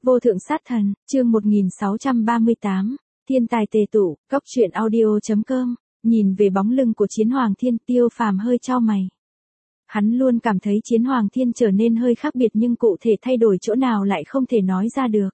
Vô thượng sát thần, chương 1638, thiên tài tề tụ, cóc truyện audio.com, nhìn về bóng lưng của Chiến Hoàng Thiên, Tiêu Phàm hơi chau mày. Hắn luôn cảm thấy Chiến Hoàng Thiên trở nên hơi khác biệt nhưng cụ thể thay đổi chỗ nào lại không thể nói ra được.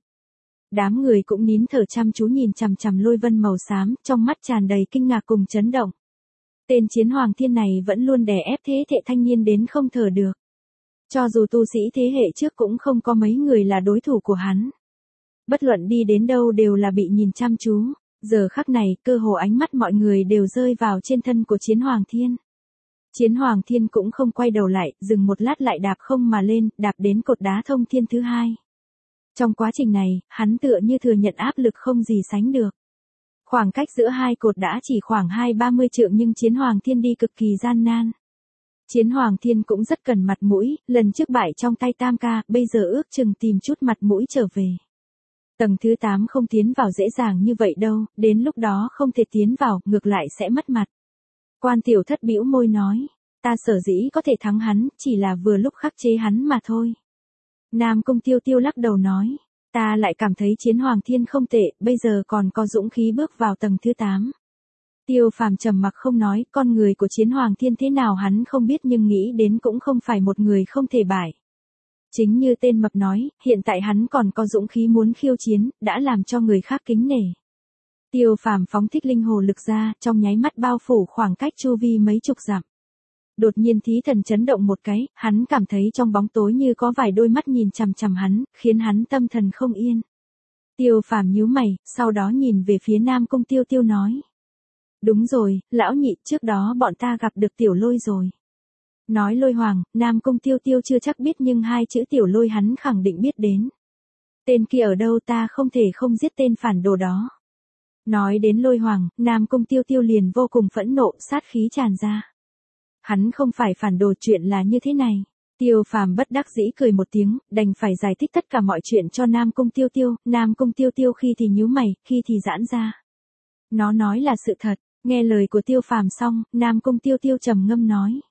Đám người cũng nín thở chăm chú nhìn chằm chằm lôi vân màu xám, trong mắt tràn đầy kinh ngạc cùng chấn động. Tên Chiến Hoàng Thiên này vẫn luôn đè ép thế hệ thanh niên đến không thở được. Cho dù tu sĩ thế hệ trước cũng không có mấy người là đối thủ của hắn. Bất luận đi đến đâu đều là bị nhìn chăm chú, giờ khắc này cơ hồ ánh mắt mọi người đều rơi vào trên thân của Chiến Hoàng Thiên. Chiến Hoàng Thiên cũng không quay đầu lại, dừng một lát lại đạp không mà lên, đạp đến cột đá thông thiên thứ hai. Trong quá trình này, hắn tựa như thừa nhận áp lực không gì sánh được. Khoảng cách giữa hai cột đã chỉ khoảng 20-30 trượng nhưng Chiến Hoàng Thiên đi cực kỳ gian nan. Chiến Hoàng Thiên cũng rất cần mặt mũi, lần trước bại trong tay Tam Ca, bây giờ ước chừng tìm chút mặt mũi trở về. Tầng thứ 8 không tiến vào dễ dàng như vậy đâu, đến lúc đó không thể tiến vào, ngược lại sẽ mất mặt. Quan Tiểu Thất bĩu môi nói, ta sở dĩ có thể thắng hắn, chỉ là vừa lúc khắc chế hắn mà thôi. Nam Cung Tiêu Tiêu lắc đầu nói, ta lại cảm thấy Chiến Hoàng Thiên không tệ, bây giờ còn có dũng khí bước vào tầng thứ 8. Tiêu Phàm trầm mặc không nói, con người của Chiến Hoàng Thiên thế nào hắn không biết nhưng nghĩ đến cũng không phải một người không thể bại. Chính như tên mập nói, hiện tại hắn còn có dũng khí muốn khiêu chiến, đã làm cho người khác kính nể. Tiêu Phàm phóng thích linh hồ lực ra, trong nháy mắt bao phủ khoảng cách chu vi mấy chục dặm. Đột nhiên thí thần chấn động một cái, hắn cảm thấy trong bóng tối như có vài đôi mắt nhìn chằm chằm hắn, khiến hắn tâm thần không yên. Tiêu Phàm nhíu mày, sau đó nhìn về phía Nam Cung Tiêu Tiêu nói. Đúng rồi, lão nhị, trước đó bọn ta gặp được Tiểu Lôi rồi. Nói Lôi Hoàng, Nam Cung Tiêu Tiêu chưa chắc biết nhưng hai chữ Tiểu Lôi hắn khẳng định biết đến. Tên kia ở đâu ta không thể không giết tên phản đồ đó. Nói đến Lôi Hoàng, Nam Cung Tiêu Tiêu liền vô cùng phẫn nộ, sát khí tràn ra. Hắn không phải phản đồ, chuyện là như thế này. Tiêu Phàm bất đắc dĩ cười một tiếng, đành phải giải thích tất cả mọi chuyện cho Nam Cung Tiêu Tiêu. Nam Cung Tiêu Tiêu khi thì nhíu mày, khi thì giãn ra. Nó nói là sự thật. Nghe lời của Tiêu Phàm xong, Nam Cung Tiêu Tiêu trầm ngâm nói.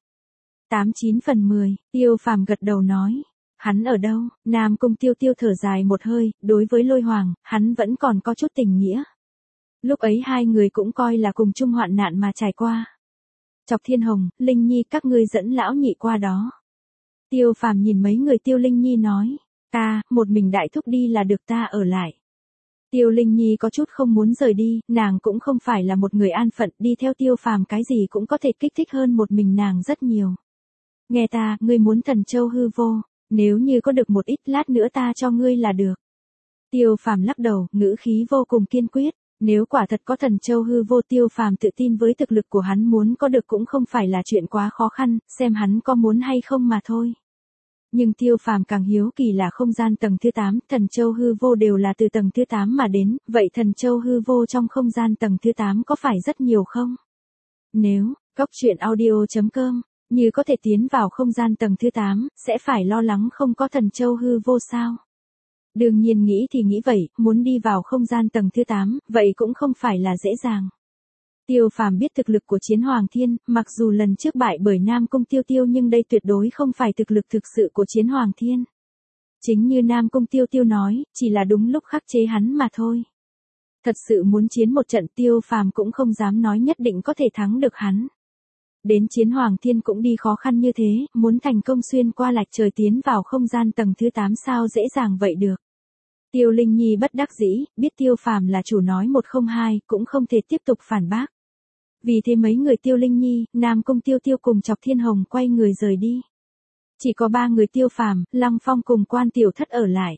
89 phần 10, Tiêu Phàm gật đầu nói. Hắn ở đâu? Nam Cung Tiêu Tiêu thở dài một hơi, đối với Lôi Hoàng, hắn vẫn còn có chút tình nghĩa. Lúc ấy hai người cũng coi là cùng chung hoạn nạn mà trải qua. Chọc Thiên Hồng, Linh Nhi các ngươi dẫn lão nhị qua đó. Tiêu Phàm nhìn mấy người Tiêu Linh Nhi nói. Ta, một mình đại thúc đi là được, ta ở lại. Tiêu Linh Nhi có chút không muốn rời đi, nàng cũng không phải là một người an phận, đi theo Tiêu Phàm cái gì cũng có thể kích thích hơn một mình nàng rất nhiều. Nghe ta, ngươi muốn thần châu hư vô, nếu như có được một ít lát nữa ta cho ngươi là được. Tiêu Phàm lắc đầu, ngữ khí vô cùng kiên quyết, nếu quả thật có thần châu hư vô, Tiêu Phàm tự tin với thực lực của hắn muốn có được cũng không phải là chuyện quá khó khăn, xem hắn có muốn hay không mà thôi. Nhưng Tiêu Phàm càng hiếu kỳ là không gian tầng thứ 8, thần châu hư vô đều là từ tầng thứ 8 mà đến, vậy thần châu hư vô trong không gian tầng thứ 8 có phải rất nhiều không? Nếu, cóc truyện audio.com, như có thể tiến vào không gian tầng thứ 8, sẽ phải lo lắng không có thần châu hư vô sao? Đương nhiên nghĩ thì nghĩ vậy, muốn đi vào không gian tầng thứ 8, vậy cũng không phải là dễ dàng. Tiêu Phàm biết thực lực của Chiến Hoàng Thiên, mặc dù lần trước bại bởi Nam Cung Tiêu Tiêu nhưng đây tuyệt đối không phải thực lực thực sự của Chiến Hoàng Thiên. Chính như Nam Cung Tiêu Tiêu nói, chỉ là đúng lúc khắc chế hắn mà thôi. Thật sự muốn chiến một trận, Tiêu Phàm cũng không dám nói nhất định có thể thắng được hắn. Đến Chiến Hoàng Thiên cũng đi khó khăn như thế, muốn thành công xuyên qua lạch trời tiến vào không gian tầng thứ 8 sao dễ dàng vậy được. Tiêu Linh Nhi bất đắc dĩ, biết Tiêu Phàm là chủ nói một không hai, cũng không thể tiếp tục phản bác. Vì thế mấy người Tiêu Linh Nhi, Nam Cung Tiêu Tiêu cùng Chọc Thiên Hồng quay người rời đi. Chỉ có ba người Tiêu Phàm, Lăng Phong cùng Quan Tiểu Thất ở lại.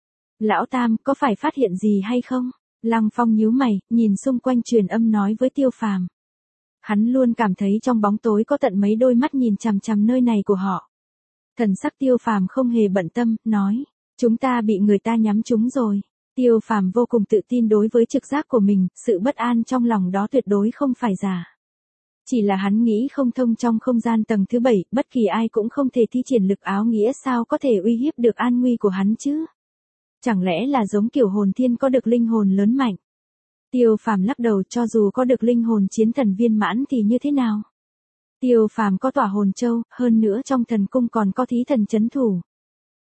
Lão Tam, có phải phát hiện gì hay không? Lăng Phong nhíu mày, nhìn xung quanh truyền âm nói với Tiêu Phàm. Hắn luôn cảm thấy trong bóng tối có tận mấy đôi mắt nhìn chằm chằm nơi này của họ. Thần sắc Tiêu Phàm không hề bận tâm, nói. Chúng ta bị người ta nhắm trúng rồi. Tiêu Phàm vô cùng tự tin đối với trực giác của mình, sự bất an trong lòng đó tuyệt đối không phải giả. Chỉ là hắn nghĩ không thông, trong không gian tầng thứ 7, bất kỳ ai cũng không thể thi triển lực áo nghĩa, sao có thể uy hiếp được an nguy của hắn chứ? Chẳng lẽ là giống kiểu hồn thiên có được linh hồn lớn mạnh? Tiêu Phàm lắc đầu, cho dù có được linh hồn chiến thần viên mãn thì như thế nào? Tiêu Phàm có tỏa hồn châu, hơn nữa trong thần cung còn có thí thần chấn thủ.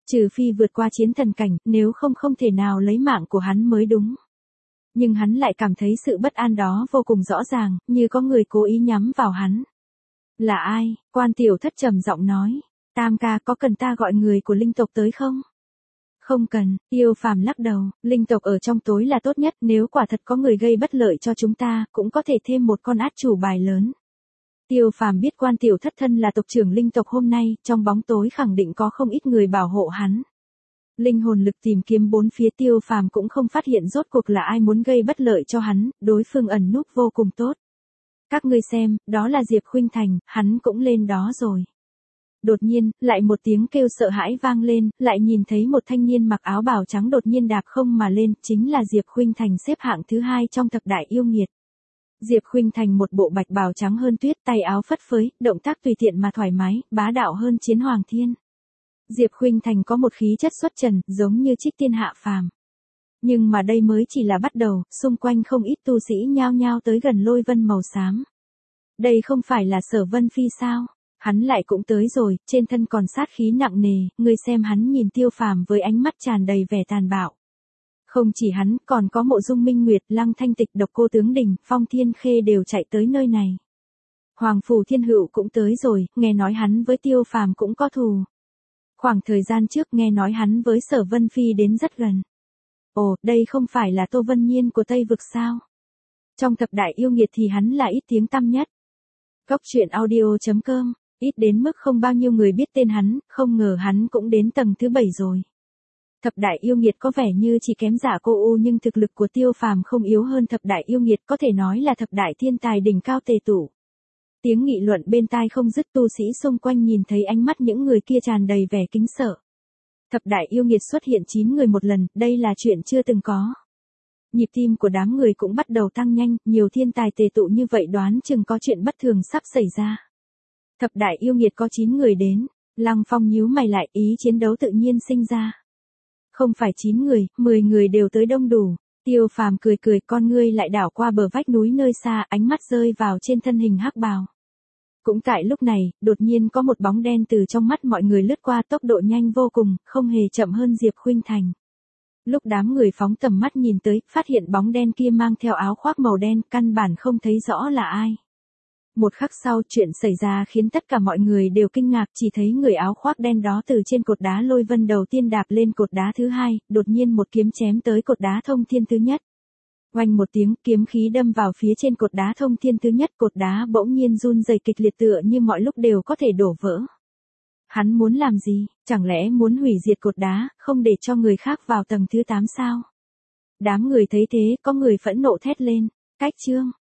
Trừ phi vượt qua chiến thần cảnh, nếu không không thể nào lấy mạng của hắn mới đúng. Nhưng hắn lại cảm thấy sự bất an đó vô cùng rõ ràng, như có người cố ý nhắm vào hắn. Là ai? Quan tiểu thất trầm giọng nói. Tam ca, có cần ta gọi người của linh tộc tới không? Không cần, Tiêu Phàm lắc đầu, linh tộc ở trong tối là tốt nhất, nếu quả thật có người gây bất lợi cho chúng ta, cũng có thể thêm một con át chủ bài lớn. Tiêu Phàm biết quan tiểu thất thân là tộc trưởng linh tộc hôm nay, trong bóng tối khẳng định có không ít người bảo hộ hắn. Linh hồn lực tìm kiếm bốn phía, Tiêu Phàm cũng không phát hiện rốt cuộc là ai muốn gây bất lợi cho hắn, đối phương ẩn núp vô cùng tốt. Các ngươi xem, đó là Diệp Khuynh Thành, hắn cũng lên đó rồi. Đột nhiên, lại một tiếng kêu sợ hãi vang lên, lại nhìn thấy một thanh niên mặc áo bào trắng đột nhiên đạp không mà lên, chính là Diệp Khuynh Thành, xếp hạng thứ 2 trong thập đại yêu nghiệt. Diệp Khuynh Thành một bộ bạch bào trắng hơn tuyết, tay áo phất phới, động tác tùy tiện mà thoải mái, bá đạo hơn Chiến Hoàng Thiên. Diệp Khuynh Thành có một khí chất xuất trần, giống như trích tiên hạ phàm. Nhưng mà đây mới chỉ là bắt đầu, xung quanh không ít tu sĩ nhao nhao tới gần lôi vân màu xám. Đây không phải là Sở Vân Phi sao? Hắn lại cũng tới rồi, trên thân còn sát khí nặng nề, ngươi xem hắn nhìn Tiêu Phàm với ánh mắt tràn đầy vẻ tàn bạo. Không chỉ hắn, còn có Mộ Dung Minh Nguyệt, Lăng Thanh Tịch, Độc Cô Tướng Đình, Phong Thiên Khê đều chạy tới nơi này. Hoàng Phủ Thiên Hựu cũng tới rồi, nghe nói hắn với Tiêu Phàm cũng có thù. Khoảng thời gian trước nghe nói hắn với Sở Vân Phi đến rất gần. Ồ, đây không phải là Tô Vân Nhiên của Tây Vực sao? Trong thập đại yêu nghiệt thì hắn là ít tiếng tăm nhất. Cốc truyện audio.com, ít đến mức không bao nhiêu người biết tên hắn, không ngờ hắn cũng đến tầng thứ 7 rồi. Thập đại yêu nghiệt có vẻ như chỉ kém Giả Cô U, nhưng thực lực của Tiêu Phàm không yếu hơn thập đại yêu nghiệt, có thể nói là thập đại thiên tài đỉnh cao tề tụ. Tiếng nghị luận bên tai không dứt, tu sĩ xung quanh nhìn thấy ánh mắt những người kia tràn đầy vẻ kính sợ. Thập đại yêu nghiệt xuất hiện 9 người một lần, đây là chuyện chưa từng có. Nhịp tim của đám người cũng bắt đầu tăng nhanh, nhiều thiên tài tề tụ như vậy đoán chừng có chuyện bất thường sắp xảy ra. Thập đại yêu nghiệt có 9 người đến, Lăng Phong nhíu mày lại, ý chiến đấu tự nhiên sinh ra. Không phải 9 người, 10 người đều tới đông đủ. Tiêu Phàm cười cười, con ngươi lại đảo qua bờ vách núi nơi xa, ánh mắt rơi vào trên thân hình hắc bào. Cũng tại lúc này, đột nhiên có một bóng đen từ trong mắt mọi người lướt qua, tốc độ nhanh vô cùng, không hề chậm hơn Diệp Khuynh Thành. Lúc đám người phóng tầm mắt nhìn tới, phát hiện bóng đen kia mang theo áo khoác màu đen, căn bản không thấy rõ là ai. Một khắc sau, chuyện xảy ra khiến tất cả mọi người đều kinh ngạc, chỉ thấy người áo khoác đen đó từ trên cột đá lôi vân đầu tiên đạp lên cột đá thứ 2, đột nhiên một kiếm chém tới cột đá thông thiên thứ nhất. Oanh một tiếng, kiếm khí đâm vào phía trên cột đá thông thiên thứ nhất, cột đá bỗng nhiên run rẩy kịch liệt tựa như mọi lúc đều có thể đổ vỡ. Hắn muốn làm gì? Chẳng lẽ muốn hủy diệt cột đá, không để cho người khác vào tầng thứ 8 sao? Đám người thấy thế, có người phẫn nộ thét lên. Cách chương.